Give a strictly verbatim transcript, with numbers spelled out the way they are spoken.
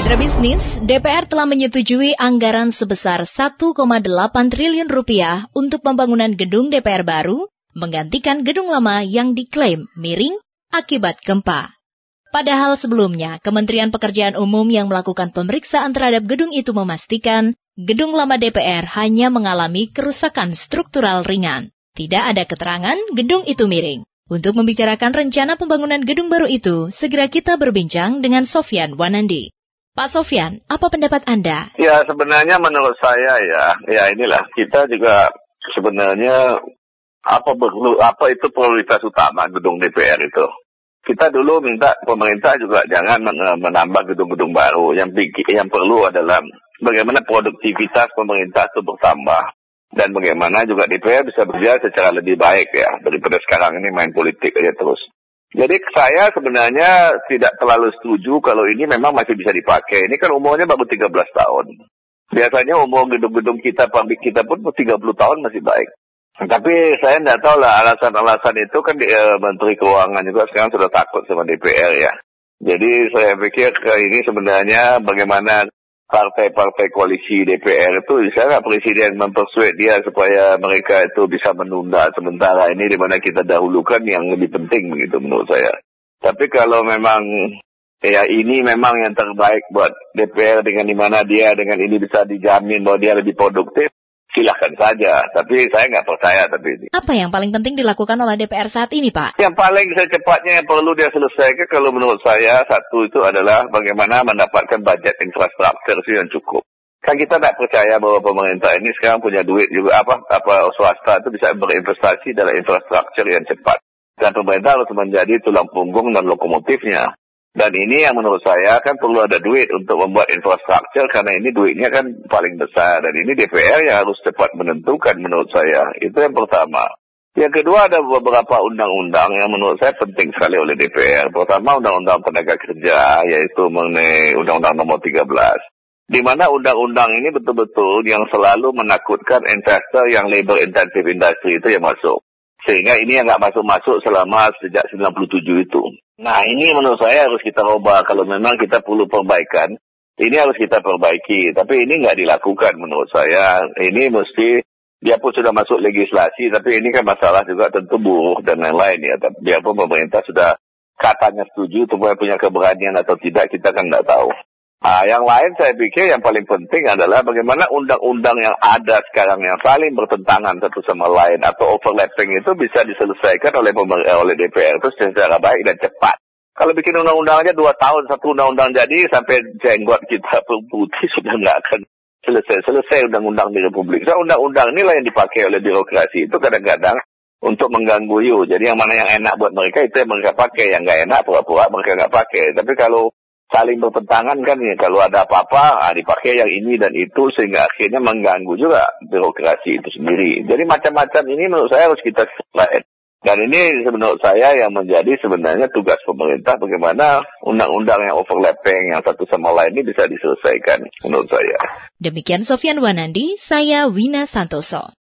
Mitra bisnis, D P R telah menyetujui anggaran sebesar satu koma delapan triliun rupiah untuk pembangunan gedung D P R baru, menggantikan gedung lama yang diklaim miring akibat gempa. Padahal sebelumnya, Kementerian Pekerjaan Umum yang melakukan pemeriksaan terhadap gedung itu memastikan gedung lama D P R hanya mengalami kerusakan struktural ringan. Tidak ada keterangan gedung itu miring. Untuk membicarakan rencana pembangunan gedung baru itu, segera kita berbincang dengan Sofyan Wanandi. Pak Sofyan, apa pendapat Anda? Ya, sebenarnya menurut saya ya, ya inilah kita juga sebenarnya apa perlu apa itu prioritas utama gedung D P R itu. Kita dulu minta pemerintah juga jangan menambah gedung-gedung baru. Yang yang perlu adalah bagaimana produktivitas pemerintah itu bertambah dan bagaimana juga D P R bisa berjalan secara lebih baik ya daripada sekarang ini main politik aja terus. Jadi saya sebenarnya tidak terlalu setuju kalau ini memang masih bisa dipakai. Ini kan umurnya baru tiga belas tahun. Biasanya umur gedung-gedung kita, pabrik kita pun tiga puluh tahun masih baik. Tapi saya tidak tahu lah alasan-alasan itu kan di, eh, Menteri Keuangan juga sekarang sudah takut sama D P R ya. Jadi saya pikir ke ini sebenarnya bagaimana partai-partai koalisi D P R itu bisa nggak presiden mempersuade dia supaya mereka itu bisa menunda sementara ini di mana kita dahulukan yang lebih penting begitu menurut saya. Tapi kalau memang ya ini memang yang terbaik buat D P R dengan di mana dia dengan ini bisa dijamin bahwa dia lebih produktif, silahkan saja. Tapi saya nggak percaya. Tapi apa yang paling penting dilakukan oleh D P R saat ini, Pak? Yang paling secepatnya yang perlu dia selesaikan kalau menurut saya satu itu adalah bagaimana mendapatkan budget infrastruktur yang cukup. Kan kita tidak percaya bahwa pemerintah ini sekarang punya duit juga apa apa swasta itu bisa berinvestasi dalam infrastruktur yang cepat. Dan pemerintah harus menjadi tulang punggung dan lokomotifnya. Dan ini yang menurut saya kan perlu ada duit untuk membuat infrastruktur karena ini duitnya kan paling besar. Dan ini D P R yang harus cepat menentukan menurut saya. Itu yang pertama. Yang kedua ada beberapa undang-undang yang menurut saya penting sekali oleh D P R. Pertama Undang-Undang Tenaga Kerja yaitu mengenai Undang-Undang Nomor tiga belas. Di mana undang-undang ini betul-betul yang selalu menakutkan investor yang labor intensive industry itu yang masuk. Sehingga ini yang nggak masuk-masuk selama sejak sembilan puluh tujuh itu. Nah ini menurut saya harus kita ubah. Kalau memang kita perlu perbaikan, ini harus kita perbaiki. Tapi ini nggak dilakukan menurut saya. Ini mesti, dia pun sudah masuk legislasi, tapi ini kan masalah juga tentu buruh dan lain-lain ya. Biarpun pemerintah sudah katanya setuju, supaya punya keberanian atau tidak, kita kan nggak tahu. Nah, yang lain saya pikir yang paling penting adalah bagaimana undang-undang yang ada sekarang yang saling bertentangan satu sama lain atau overlapping itu bisa diselesaikan oleh oleh D P R itu secara baik dan cepat. Kalau bikin undang-undang aja dua tahun satu undang-undang jadi sampai jenggot kita putih sudah nggak akan selesai-selesai undang-undang di Republik. So, undang-undang inilah yang dipakai oleh birokrasi itu kadang-kadang untuk mengganggu you. Jadi yang mana yang enak buat mereka itu yang mereka pakai, yang nggak enak pura-pura mereka nggak pakai. Tapi kalau saling bertentangan kan ya, kalau ada apa-apa ah, dipakai yang ini dan itu sehingga akhirnya mengganggu juga birokrasi itu sendiri. Jadi macam-macam ini menurut saya harus kita selesaikan. Dan ini menurut saya yang menjadi sebenarnya tugas pemerintah bagaimana undang-undang yang overlapping yang satu sama lain ini bisa diselesaikan menurut saya. Demikian Sofyan Wanandi, saya Wina Santoso.